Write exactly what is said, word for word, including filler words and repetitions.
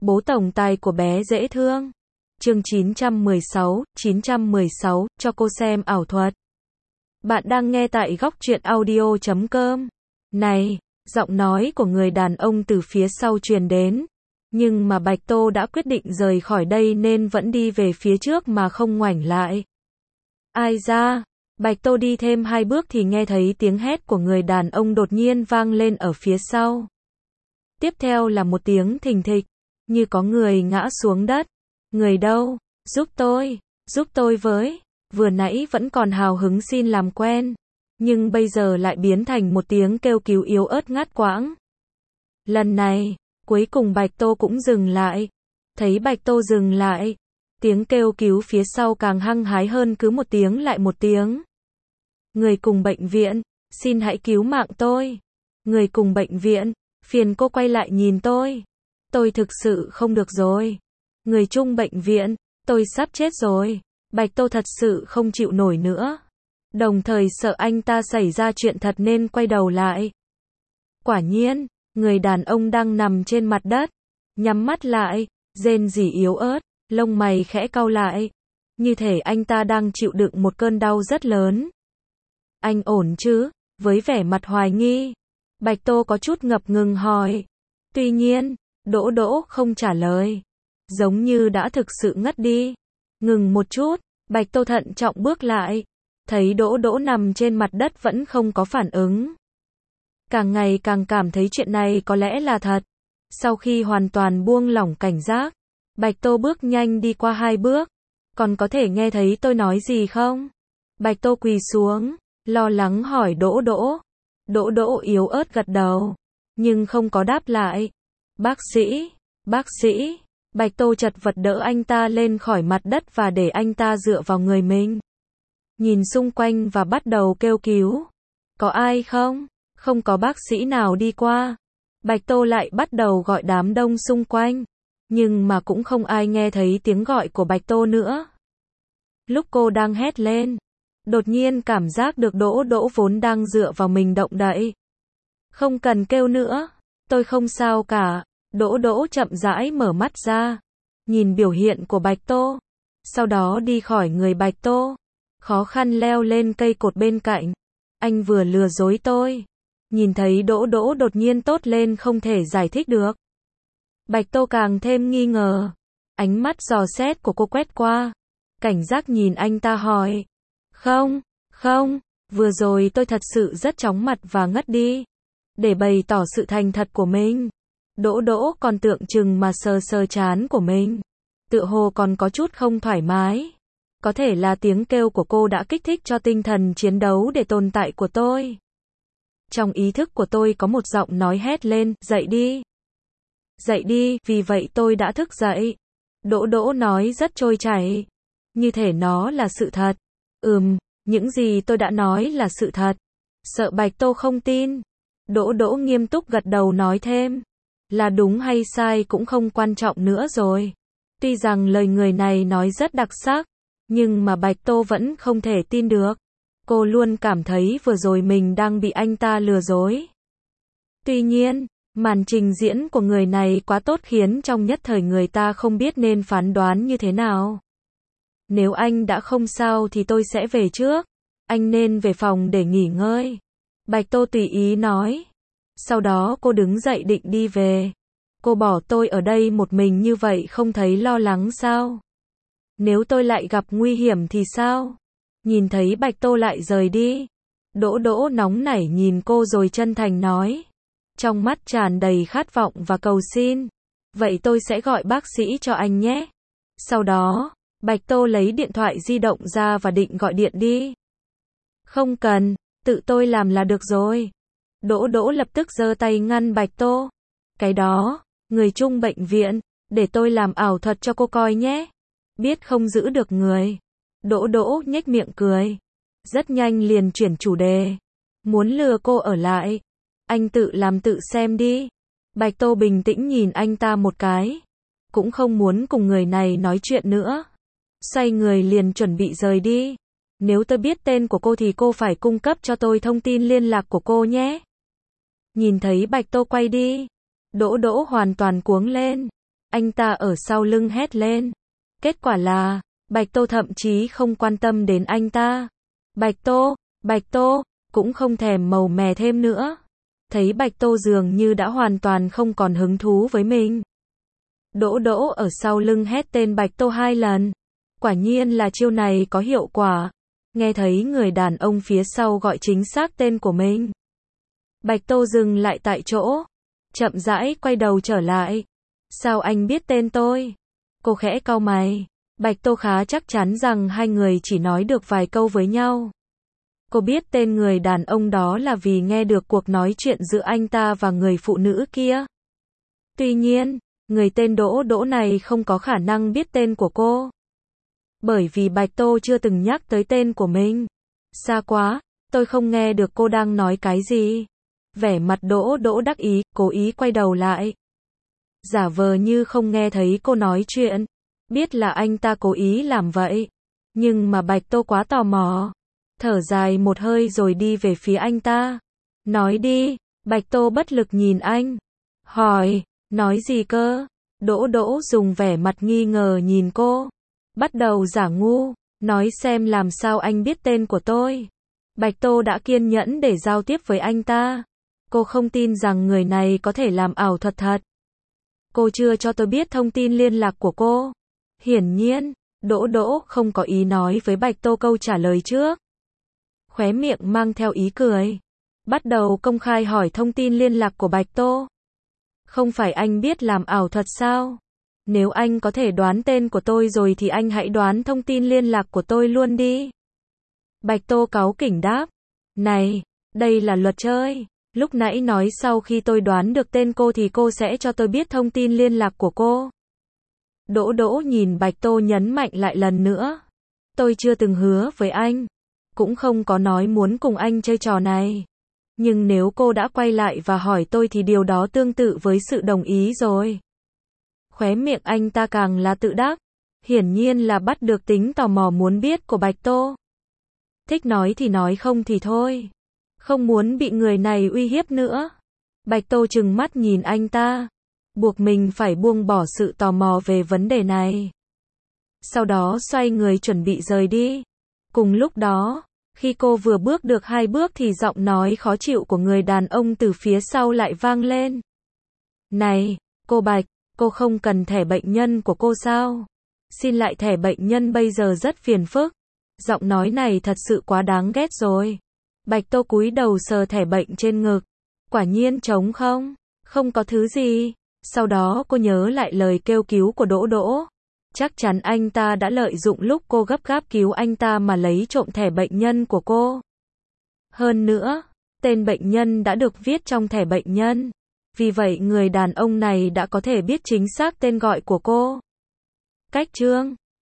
Bố tổng tài của bé dễ thương. Chương chín trăm mười sáu, chín trăm mười sáu, cho cô xem ảo thuật. Bạn đang nghe tại góc truyện audio chấm com. Này, giọng nói của người đàn ông từ phía sau truyền đến. Nhưng mà Bạch Tô đã quyết định rời khỏi đây nên vẫn đi về phía trước mà không ngoảnh lại. Ai ra? Bạch Tô đi thêm hai bước thì nghe thấy tiếng hét của người đàn ông đột nhiên vang lên ở phía sau. Tiếp theo là một tiếng thình thịch, như có người ngã xuống đất. Người đâu? Giúp tôi, giúp tôi với. Vừa nãy vẫn còn hào hứng xin làm quen, nhưng bây giờ lại biến thành một tiếng kêu cứu yếu ớt ngắt quãng. Lần này, cuối cùng Bạch Tô cũng dừng lại. Thấy Bạch Tô dừng lại, tiếng kêu cứu phía sau càng hăng hái hơn, cứ một tiếng lại một tiếng. Người cùng bệnh viện, xin hãy cứu mạng tôi. Người cùng bệnh viện, phiền cô quay lại nhìn tôi. Tôi thực sự không được rồi. Người chung bệnh viện, tôi sắp chết rồi. Bạch Tô thật sự không chịu nổi nữa. Đồng thời sợ anh ta xảy ra chuyện thật nên quay đầu lại. Quả nhiên, người đàn ông đang nằm trên mặt đất, nhắm mắt lại, rên rỉ yếu ớt, lông mày khẽ cau lại. Như thể anh ta đang chịu đựng một cơn đau rất lớn. Anh ổn chứ? Với vẻ mặt hoài nghi, Bạch Tô có chút ngập ngừng hỏi. Tuy nhiên, Đỗ Đỗ không trả lời, giống như đã thực sự ngất đi. Ngừng một chút, Bạch Tô thận trọng bước lại, thấy Đỗ Đỗ nằm trên mặt đất vẫn không có phản ứng. Càng ngày càng cảm thấy chuyện này có lẽ là thật. Sau khi hoàn toàn buông lỏng cảnh giác, Bạch Tô bước nhanh đi qua hai bước. Còn có thể nghe thấy tôi nói gì không? Bạch Tô quỳ xuống, lo lắng hỏi Đỗ Đỗ. Đỗ Đỗ yếu ớt gật đầu, nhưng không có đáp lại. Bác sĩ, bác sĩ. Bạch Tô chật vật đỡ anh ta lên khỏi mặt đất và để anh ta dựa vào người mình. Nhìn xung quanh và bắt đầu kêu cứu. Có ai không? Không có bác sĩ nào đi qua. Bạch Tô lại bắt đầu gọi đám đông xung quanh. Nhưng mà cũng không ai nghe thấy tiếng gọi của Bạch Tô nữa. Lúc cô đang hét lên, đột nhiên cảm giác được Đỗ Đỗ vốn đang dựa vào mình động đậy. Không cần kêu nữa, tôi không sao cả. Đỗ Đỗ chậm rãi mở mắt ra, nhìn biểu hiện của Bạch Tô, sau đó đi khỏi người Bạch Tô, khó khăn leo lên cây cột bên cạnh. Anh vừa lừa dối tôi. Nhìn thấy Đỗ Đỗ đột nhiên tốt lên không thể giải thích được. Bạch Tô càng thêm nghi ngờ. Ánh mắt dò xét của cô quét qua, cảnh giác nhìn anh ta hỏi. Không, không, vừa rồi tôi thật sự rất chóng mặt và ngất đi. Để bày tỏ sự thành thật của mình, Đỗ Đỗ còn tượng trưng mà sờ sờ trán của mình. Tựa hồ còn có chút không thoải mái. Có thể là tiếng kêu của cô đã kích thích cho tinh thần chiến đấu để tồn tại của tôi. Trong ý thức của tôi có một giọng nói hét lên, dậy đi. Dậy đi, vì vậy tôi đã thức dậy. Đỗ Đỗ nói rất trôi chảy, như thể nó là sự thật. Ừm, những gì tôi đã nói là sự thật. Sợ Bạch Tô không tin, Đỗ Đỗ nghiêm túc gật đầu nói thêm. Là đúng hay sai cũng không quan trọng nữa rồi. Tuy rằng lời người này nói rất đặc sắc, nhưng mà Bạch Tô vẫn không thể tin được. Cô luôn cảm thấy vừa rồi mình đang bị anh ta lừa dối. Tuy nhiên, màn trình diễn của người này quá tốt khiến trong nhất thời người ta không biết nên phán đoán như thế nào. Nếu anh đã không sao thì tôi sẽ về trước. Anh nên về phòng để nghỉ ngơi. Bạch Tô tùy ý nói. Sau đó cô đứng dậy định đi về. Cô bỏ tôi ở đây một mình như vậy không thấy lo lắng sao? Nếu tôi lại gặp nguy hiểm thì sao? Nhìn thấy Bạch Tô lại rời đi, Đỗ Đỗ nóng nảy nhìn cô rồi chân thành nói. Trong mắt tràn đầy khát vọng và cầu xin. Vậy tôi sẽ gọi bác sĩ cho anh nhé. Sau đó, Bạch Tô lấy điện thoại di động ra và định gọi điện đi. Không cần, tự tôi làm là được rồi. Đỗ Đỗ lập tức giơ tay ngăn Bạch Tô. Cái đó, người chung bệnh viện, để tôi làm ảo thuật cho cô coi nhé. Biết không giữ được người. Đỗ Đỗ nhếch miệng cười. Rất nhanh liền chuyển chủ đề. Muốn lừa cô ở lại. Anh tự làm tự xem đi. Bạch Tô bình tĩnh nhìn anh ta một cái. Cũng không muốn cùng người này nói chuyện nữa. Xoay người liền chuẩn bị rời đi. Nếu tôi biết tên của cô thì cô phải cung cấp cho tôi thông tin liên lạc của cô nhé. Nhìn thấy Bạch Tô quay đi, Đỗ Đỗ hoàn toàn cuống lên. anh ta ở sau lưng hét lên. Kết quả là, Bạch Tô thậm chí không quan tâm đến anh ta. Bạch Tô, Bạch Tô, cũng không thèm màu mè thêm nữa. Thấy Bạch Tô dường như đã hoàn toàn không còn hứng thú với mình. Đỗ Đỗ ở sau lưng hét tên Bạch Tô hai lần. Quả nhiên là chiêu này có hiệu quả. Nghe thấy người đàn ông phía sau gọi chính xác tên của mình. Bạch Tô dừng lại tại chỗ. Chậm rãi quay đầu trở lại. Sao anh biết tên tôi? Cô khẽ cau mày. Bạch Tô khá chắc chắn rằng hai người chỉ nói được vài câu với nhau. Cô biết tên người đàn ông đó là vì nghe được cuộc nói chuyện giữa anh ta và người phụ nữ kia. Tuy nhiên, người tên Đỗ Đỗ này không có khả năng biết tên của cô. Bởi vì Bạch Tô chưa từng nhắc tới tên của mình. Xa quá, tôi không nghe được cô đang nói cái gì. Vẻ mặt Đỗ Đỗ đắc ý, cố ý quay đầu lại. Giả vờ như không nghe thấy cô nói chuyện. Biết là anh ta cố ý làm vậy. Nhưng mà Bạch Tô quá tò mò. Thở dài một hơi rồi đi về phía anh ta. Nói đi, Bạch Tô bất lực nhìn anh. Hỏi, nói gì cơ? Đỗ Đỗ dùng vẻ mặt nghi ngờ nhìn cô. Bắt đầu giả ngu, nói xem làm sao anh biết tên của tôi. Bạch Tô đã kiên nhẫn để giao tiếp với anh ta. Cô không tin rằng người này có thể làm ảo thuật thật. Cô chưa cho tôi biết thông tin liên lạc của cô. Hiển nhiên, Đỗ Đỗ không có ý nói với Bạch Tô câu trả lời trước. Khóe miệng mang theo ý cười. Bắt đầu công khai hỏi thông tin liên lạc của Bạch Tô. Không phải anh biết làm ảo thuật sao? Nếu anh có thể đoán tên của tôi rồi thì anh hãy đoán thông tin liên lạc của tôi luôn đi. Bạch Tô cáu kỉnh đáp. Này, đây là luật chơi. Lúc nãy nói sau khi tôi đoán được tên cô thì cô sẽ cho tôi biết thông tin liên lạc của cô. Đỗ Đỗ nhìn Bạch Tô nhấn mạnh lại lần nữa. Tôi chưa từng hứa với anh. Cũng không có nói muốn cùng anh chơi trò này. Nhưng nếu cô đã quay lại và hỏi tôi thì điều đó tương tự với sự đồng ý rồi. Khóe miệng anh ta càng là tự đắc. Hiển nhiên là bắt được tính tò mò muốn biết của Bạch Tô. Thích nói thì nói không thì thôi. Không muốn bị người này uy hiếp nữa. Bạch Tô trừng mắt nhìn anh ta. Buộc mình phải buông bỏ sự tò mò về vấn đề này. Sau đó xoay người chuẩn bị rời đi. Cùng lúc đó, khi cô vừa bước được hai bước thì giọng nói khó chịu của người đàn ông từ phía sau lại vang lên. Này, cô Bạch, cô không cần thẻ bệnh nhân của cô sao? Xin lại thẻ bệnh nhân bây giờ rất phiền phức. Giọng nói này thật sự quá đáng ghét rồi. Bạch Tô cúi đầu sờ thẻ bệnh trên ngực. Quả nhiên trống không? Không có thứ gì. Sau đó cô nhớ lại lời kêu cứu của Đỗ Đỗ. Chắc chắn anh ta đã lợi dụng lúc cô gấp gáp cứu anh ta mà lấy trộm thẻ bệnh nhân của cô. Hơn nữa, tên bệnh nhân đã được viết trong thẻ bệnh nhân. Vì vậy người đàn ông này đã có thể biết chính xác tên gọi của cô. Cách chương